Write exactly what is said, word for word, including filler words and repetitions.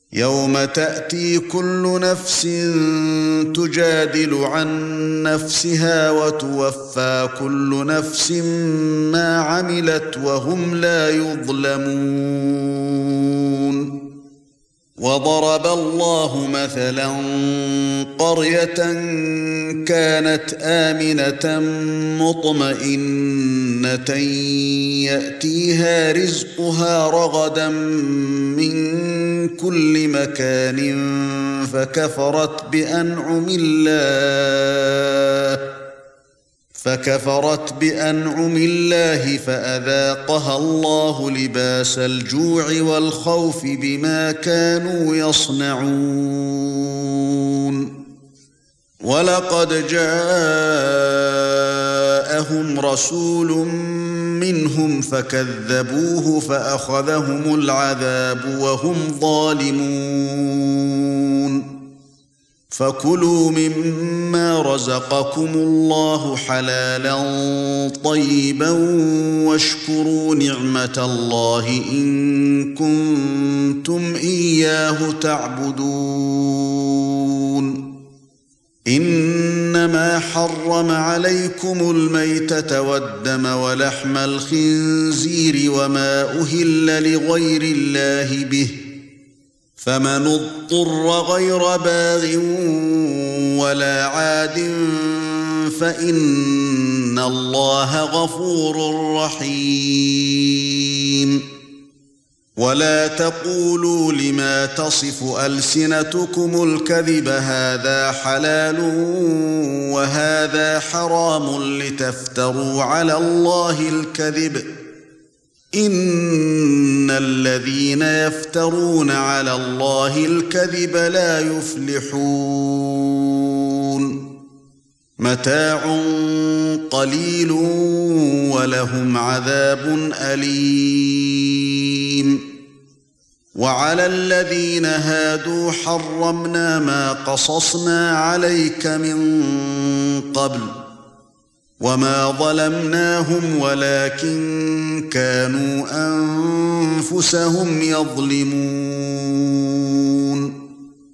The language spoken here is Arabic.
يَوْمَ تَأْتِي كُلُّ نَفْسٍ تُجَادِلُ عَن نَّفْسِهَا وَتُوَفَّى كُلُّ نَفْسٍ مَّا عَمِلَتْ وَهُمْ لَا يُظْلَمُونَ وَضَرَبَ اللَّهُ مَثَلًا قَرْيَةً كَانَتْ آمِنَةً مُطْمَئِنَّةً يَأْتِيهَا رِزْقُهَا رَغَدًا مِّن كُلِّ مَكَانٍ فَكَفَرَتْ بِأَنْعُمِ اللَّهِ فَكَفَرَتْ بِأَنْعُمِ اللَّهِ فَأَذَاقَهَا اللَّهُ لِبَاسَ الْجُوعِ وَالْخَوْفِ بِمَا كَانُوا يَصْنَعُونَ وَلَقَدْ جَاءَهُمْ رَسُولٌ مِّنْهُمْ فَكَذَّبُوهُ فَأَخَذَهُمُ الْعَذَابُ وَهُمْ ظَالِمُونَ فَكُلُوا مِمَّا رَزَقَكُمُ اللَّهُ حَلَالًا طَيِّبًا وَاشْكُرُوا نِعْمَةَ اللَّهِ إِن كُنتُمْ إِيَّاهُ تَعْبُدُونَ إِنَّمَا حَرَّمَ عَلَيْكُمُ الْمَيْتَةَ وَالدَّمَ وَلَحْمَ الْخِنزِيرِ وَمَا أُهِلَّ لِغَيْرِ اللَّهِ بِهِ فَمَنِ اضْطُرَّ غَيْرَ بَاغٍ وَلَا عَادٍ فَإِنَّ اللَّهَ غَفُورٌ رَّحِيمٌ وَلَا تَقُولُوا لِمَا تَصِفُ أَلْسِنَتُكُمُ الْكَذِبَ هَذَا حَلَالٌ وَهَذَا حَرَامٌ لِتَفْتَرُوا عَلَى اللَّهِ الْكَذِبَ إِنَّ الَّذِينَ يَفْتَرُونَ عَلَى اللَّهِ الْكَذِبَ لَا يُفْلِحُونَ مَتَاعٌ قَلِيلٌ وَلَهُمْ عَذَابٌ أَلِيمٌ وَعَلَى الَّذِينَ هَادُوا حَرَّمْنَا مَا قَصَصْنَا عَلَيْكَ مِن قَبْلُ وَمَا ظَلَمْنَاهُمْ وَلَكِن كَانُوا أَنفُسَهُمْ يَظْلِمُونَ